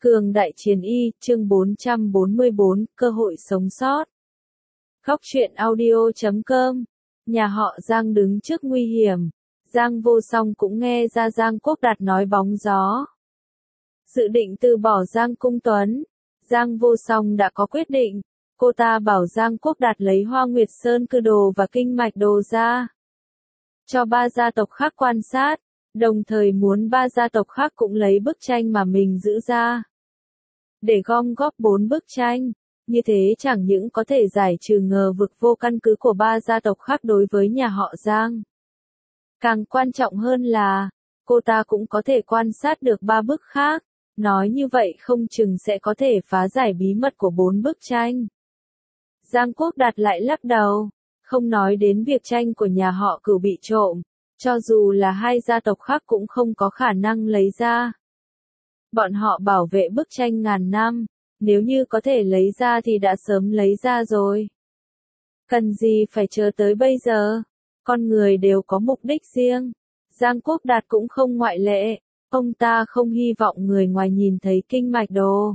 Cường đại chiến y, chương 444, cơ hội sống sót. Góc truyện audio.com. Nhà họ Giang đứng trước nguy hiểm. Giang Vô Song cũng nghe ra Giang Quốc Đạt nói bóng gió. Dự định từ bỏ Giang Cung Tuấn. Giang Vô Song đã có quyết định. Cô ta bảo Giang Quốc Đạt lấy Hoa Nguyệt Sơn Cư Đồ và Kinh Mạch Đồ ra. Cho ba gia tộc khác quan sát. Đồng thời muốn ba gia tộc khác cũng lấy bức tranh mà mình giữ ra. Để gom góp 4 bức tranh. Như thế chẳng những có thể giải trừ ngờ vực vô căn cứ của ba gia tộc khác đối với nhà họ Giang. Càng quan trọng hơn là, cô ta cũng có thể quan sát được 3 bức khác. Nói như vậy không chừng sẽ có thể phá giải bí mật của 4 bức tranh. Giang Quốc Đạt lại lắc đầu. Không nói đến việc tranh của nhà họ Cửu bị trộm. Cho dù là hai gia tộc khác cũng không có khả năng lấy ra. Bọn họ bảo vệ bức tranh ngàn năm, nếu như có thể lấy ra thì đã sớm lấy ra rồi. Cần gì phải chờ tới bây giờ? Con người đều có mục đích riêng. Giang Quốc Đạt cũng không ngoại lệ, ông ta không hy vọng người ngoài nhìn thấy kinh mạch đồ.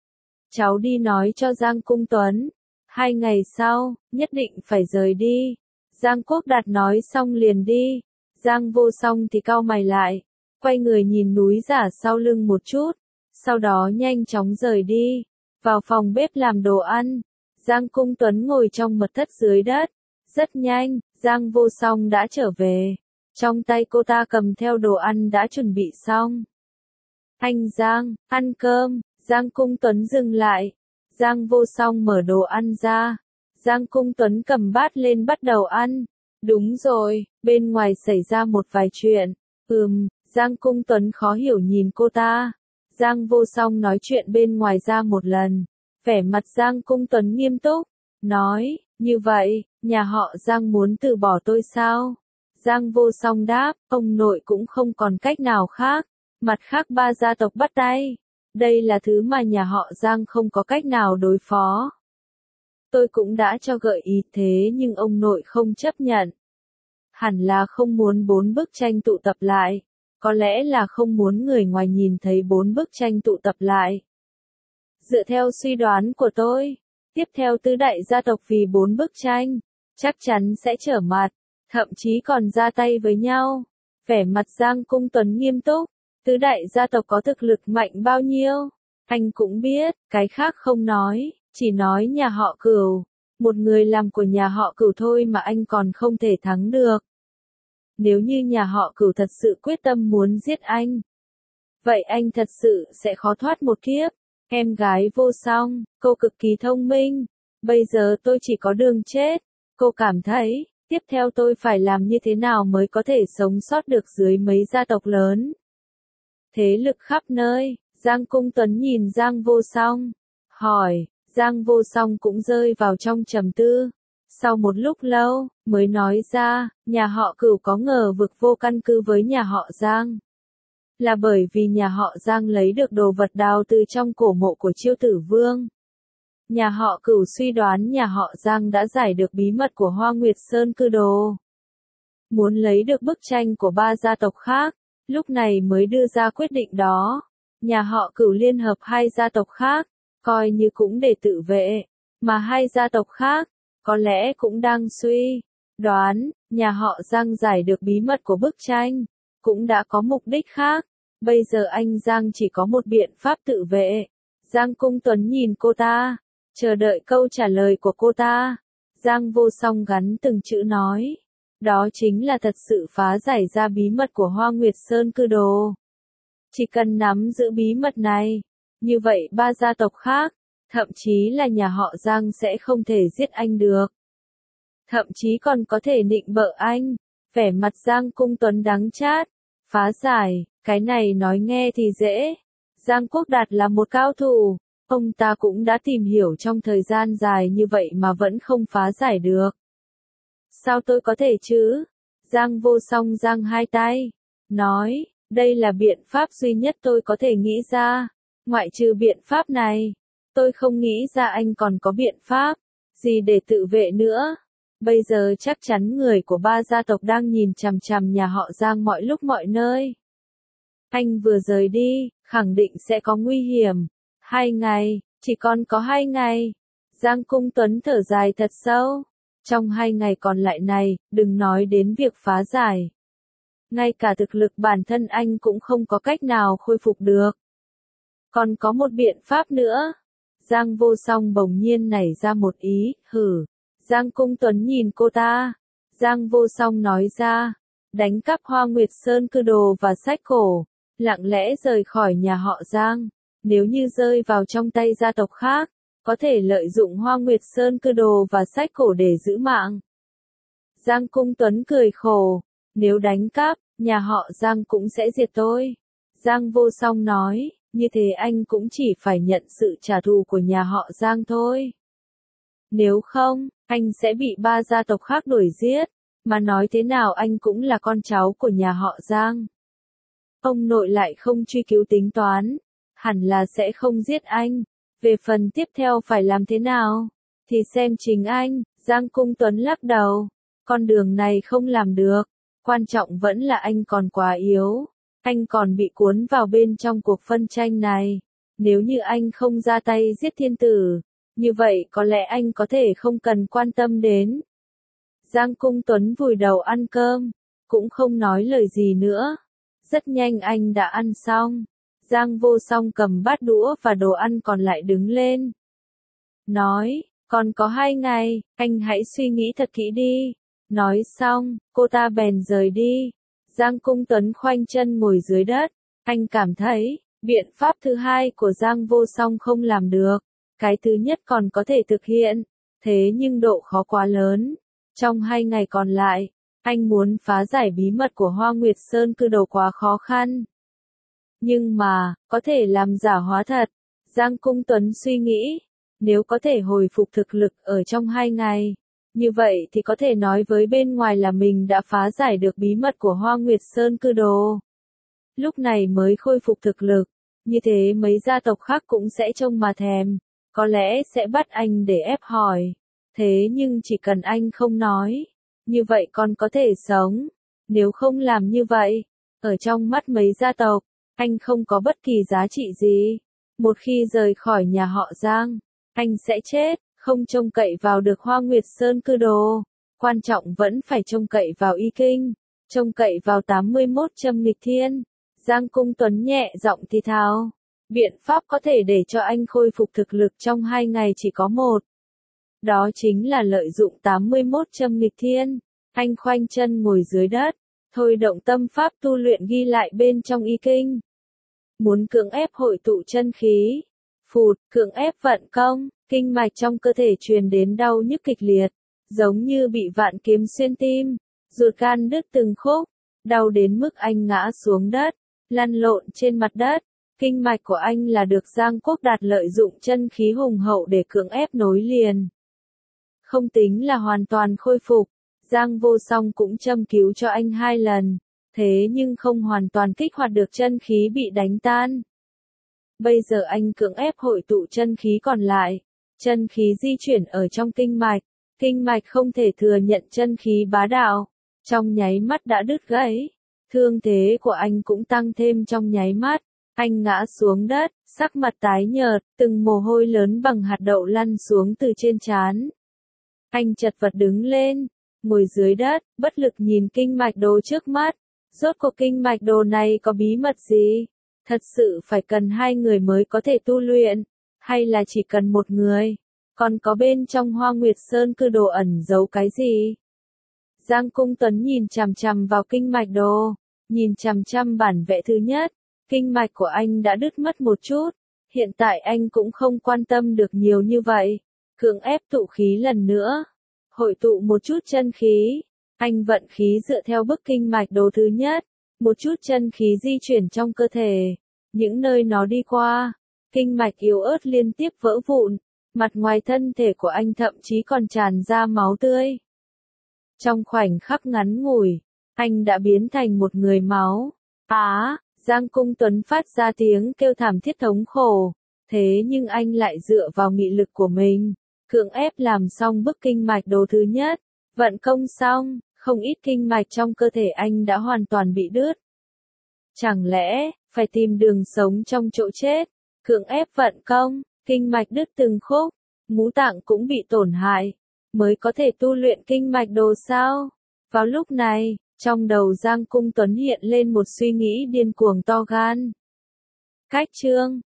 Cháu đi nói cho Giang Cung Tuấn, 2 ngày sau, nhất định phải rời đi. Giang Quốc Đạt nói xong liền đi. Giang Vô Song thì cau mày lại, quay người nhìn núi giả sau lưng một chút, sau đó nhanh chóng rời đi, vào phòng bếp làm đồ ăn. Giang Cung Tuấn ngồi trong mật thất dưới đất, rất nhanh, Giang Vô Song đã trở về, trong tay cô ta cầm theo đồ ăn đã chuẩn bị xong. Anh Giang, ăn cơm. Giang Cung Tuấn dừng lại, Giang Vô Song mở đồ ăn ra, Giang Cung Tuấn cầm bát lên bắt đầu ăn. Đúng rồi, bên ngoài xảy ra một vài chuyện. Giang Cung Tuấn khó hiểu nhìn cô ta. Giang Vô Song nói chuyện bên ngoài ra một lần. Vẻ mặt Giang Cung Tuấn nghiêm túc, nói, như vậy, nhà họ Giang muốn từ bỏ tôi sao? Giang Vô Song đáp, ông nội cũng không còn cách nào khác. Mặt khác ba gia tộc bắt tay. Đây là thứ mà nhà họ Giang không có cách nào đối phó. Tôi cũng đã cho gợi ý thế nhưng ông nội không chấp nhận. Hẳn là không muốn 4 bức tranh tụ tập lại. Có lẽ là không muốn người ngoài nhìn thấy 4 bức tranh tụ tập lại. Dựa theo suy đoán của tôi, tiếp theo tứ đại gia tộc vì 4 bức tranh, chắc chắn sẽ trở mặt, thậm chí còn ra tay với nhau. Vẻ mặt Giang Cung Tuấn nghiêm túc, tứ đại gia tộc có thực lực mạnh bao nhiêu, anh cũng biết, cái khác không nói. Chỉ nói nhà họ Cửu, một người làm của nhà họ Cửu thôi mà anh còn không thể thắng được. Nếu như nhà họ Cửu thật sự quyết tâm muốn giết anh, vậy anh thật sự sẽ khó thoát một kiếp. Em gái Vô Song, cô cực kỳ thông minh, bây giờ tôi chỉ có đường chết. Cô cảm thấy, tiếp theo tôi phải làm như thế nào mới có thể sống sót được dưới mấy gia tộc lớn. Thế lực khắp nơi, Giang Cung Tuấn nhìn Giang Vô Song, hỏi. Giang Vô Song cũng rơi vào trong trầm tư. Sau một lúc lâu, mới nói ra, nhà họ Cửu có ngờ vực vô căn cứ với nhà họ Giang. Là bởi vì nhà họ Giang lấy được đồ vật đào từ trong cổ mộ của Chiêu Tử Vương. Nhà họ Cửu suy đoán nhà họ Giang đã giải được bí mật của Hoa Nguyệt Sơn Cư Đồ. Muốn lấy được bức tranh của ba gia tộc khác, lúc này mới đưa ra quyết định đó. Nhà họ Cửu liên hợp hai gia tộc khác, coi như cũng để tự vệ, mà hai gia tộc khác, có lẽ cũng đang suy đoán, nhà họ Giang giải được bí mật của bức tranh, cũng đã có mục đích khác, bây giờ anh Giang chỉ có một biện pháp tự vệ. Giang Cung Tuấn nhìn cô ta, chờ đợi câu trả lời của cô ta. Giang Vô Song gắn từng chữ nói, đó chính là thật sự phá giải ra bí mật của Hoa Nguyệt Sơn Cư Đồ. Chỉ cần nắm giữ bí mật này, như vậy ba gia tộc khác, thậm chí là nhà họ Giang sẽ không thể giết anh được. Thậm chí còn có thể nịnh bợ anh. Vẻ mặt Giang Cung Tuấn đắng chát. Phá giải, cái này nói nghe thì dễ. Giang Quốc Đạt là một cao thủ. Ông ta cũng đã tìm hiểu trong thời gian dài như vậy mà vẫn không phá giải được. Sao tôi có thể chứ? Giang Vô Song giang hai tay. Nói, đây là biện pháp duy nhất tôi có thể nghĩ ra. Ngoại trừ biện pháp này, tôi không nghĩ ra anh còn có biện pháp gì để tự vệ nữa. Bây giờ chắc chắn người của ba gia tộc đang nhìn chằm chằm nhà họ Giang mọi lúc mọi nơi. Anh vừa rời đi, khẳng định sẽ có nguy hiểm. 2 ngày, chỉ còn có 2 ngày. Giang Cung Tuấn thở dài thật sâu. Trong 2 ngày còn lại này, đừng nói đến việc phá giải. Ngay cả thực lực bản thân anh cũng không có cách nào khôi phục được. Còn có một biện pháp nữa. Giang Vô Song bỗng nhiên nảy ra một ý, hử. Giang Cung Tuấn nhìn cô ta. Giang Vô Song nói ra, đánh cắp Hoa Nguyệt Sơn cư đồ và sách cổ, lặng lẽ rời khỏi nhà họ Giang. Nếu như rơi vào trong tay gia tộc khác, có thể lợi dụng Hoa Nguyệt Sơn cư đồ và sách cổ để giữ mạng. Giang Cung Tuấn cười khổ, nếu đánh cắp, nhà họ Giang cũng sẽ diệt tôi. Giang Vô Song nói, như thế anh cũng chỉ phải nhận sự trả thù của nhà họ Giang thôi. Nếu không, anh sẽ bị 3 gia tộc khác đuổi giết, mà nói thế nào anh cũng là con cháu của nhà họ Giang. Ông nội lại không truy cứu tính toán, hẳn là sẽ không giết anh. Về phần tiếp theo phải làm thế nào, thì xem chính anh. Giang Cung Tuấn lắc đầu, con đường này không làm được, quan trọng vẫn là anh còn quá yếu, anh còn bị cuốn vào bên trong cuộc phân tranh này. Nếu như anh không ra tay giết thiên tử, như vậy có lẽ anh có thể không cần quan tâm đến. Giang Cung Tuấn vùi đầu ăn cơm, cũng không nói lời gì nữa. Rất nhanh anh đã ăn xong. Giang Vô Song cầm bát đũa và đồ ăn còn lại đứng lên. Nói, còn có 2 ngày, anh hãy suy nghĩ thật kỹ đi. Nói xong, cô ta bèn rời đi. Giang Cung Tuấn khoanh chân ngồi dưới đất. Anh cảm thấy, biện pháp thứ hai của Giang Vô Song không làm được. Cái thứ nhất còn có thể thực hiện, thế nhưng độ khó quá lớn. Trong 2 ngày còn lại, anh muốn phá giải bí mật của Hoa Nguyệt Sơn cư đồ quá khó khăn. Nhưng mà, có thể làm giả hóa thật. Giang Cung Tuấn suy nghĩ, nếu có thể hồi phục thực lực ở trong 2 ngày, như vậy thì có thể nói với bên ngoài là mình đã phá giải được bí mật của Hoa Nguyệt Sơn cư đồ. Lúc này mới khôi phục thực lực, như thế mấy gia tộc khác cũng sẽ trông mà thèm, có lẽ sẽ bắt anh để ép hỏi. Thế nhưng chỉ cần anh không nói, như vậy còn có thể sống. Nếu không làm như vậy, ở trong mắt mấy gia tộc, anh không có bất kỳ giá trị gì. Một khi rời khỏi nhà họ Giang, anh sẽ chết, không trông cậy vào được Hoa Nguyệt Sơn cư đồ. Quan trọng vẫn phải trông cậy vào Y Kinh, trông cậy vào 81 châm nghịch thiên. Giang Cung Tuấn nhẹ giọng thì thào, biện pháp có thể để cho anh khôi phục thực lực trong 2 ngày chỉ có một. Đó chính là lợi dụng 81 châm nghịch thiên. Anh khoanh chân ngồi dưới đất, thôi động tâm pháp tu luyện ghi lại bên trong Y Kinh. Muốn cưỡng ép hội tụ chân khí, phụt, cưỡng ép vận công, kinh mạch trong cơ thể truyền đến đau nhức kịch liệt, giống như bị vạn kiếm xuyên tim, ruột gan đứt từng khúc, đau đến mức anh ngã xuống đất, lăn lộn trên mặt đất. Kinh mạch của anh là được Giang Quốc Đạt lợi dụng chân khí hùng hậu để cưỡng ép nối liền. Không tính là hoàn toàn khôi phục, Giang Vô Song cũng châm cứu cho anh 2 lần, thế nhưng không hoàn toàn kích hoạt được chân khí bị đánh tan. Bây giờ anh cưỡng ép hội tụ chân khí còn lại, chân khí di chuyển ở trong kinh mạch không thể thừa nhận chân khí bá đạo, trong nháy mắt đã đứt gãy. Thương thế của anh cũng tăng thêm trong nháy mắt, anh ngã xuống đất, sắc mặt tái nhợt, từng mồ hôi lớn bằng hạt đậu lăn xuống từ trên trán. Anh chật vật đứng lên, ngồi dưới đất, bất lực nhìn kinh mạch đồ trước mắt. Rốt cuộc kinh mạch đồ này có bí mật gì? Thật sự phải cần 2 người mới có thể tu luyện, hay là chỉ cần một người? Còn có bên trong Hoa Nguyệt Sơn cư đồ ẩn giấu cái gì? Giang Cung Tuấn nhìn chằm chằm vào kinh mạch đồ, nhìn chằm chằm bản vẽ thứ nhất. Kinh mạch của anh đã đứt mất một chút, hiện tại anh cũng không quan tâm được nhiều như vậy. Cưỡng ép tụ khí lần nữa, hội tụ một chút chân khí. Anh vận khí dựa theo bức kinh mạch đồ thứ nhất, một chút chân khí di chuyển trong cơ thể, những nơi nó đi qua, kinh mạch yếu ớt liên tiếp vỡ vụn, mặt ngoài thân thể của anh thậm chí còn tràn ra máu tươi. Trong khoảnh khắc ngắn ngủi, anh đã biến thành một người máu. Giang Cung Tuấn phát ra tiếng kêu thảm thiết thống khổ, thế nhưng anh lại dựa vào nghị lực của mình, cưỡng ép làm xong bức kinh mạch đồ thứ nhất, vận công xong. Không ít kinh mạch trong cơ thể anh đã hoàn toàn bị đứt. Chẳng lẽ, phải tìm đường sống trong chỗ chết, cưỡng ép vận công, kinh mạch đứt từng khúc, ngũ tạng cũng bị tổn hại, mới có thể tu luyện kinh mạch đồ sao? Vào lúc này, trong đầu Giang Cung Tuấn hiện lên một suy nghĩ điên cuồng to gan. Cách chương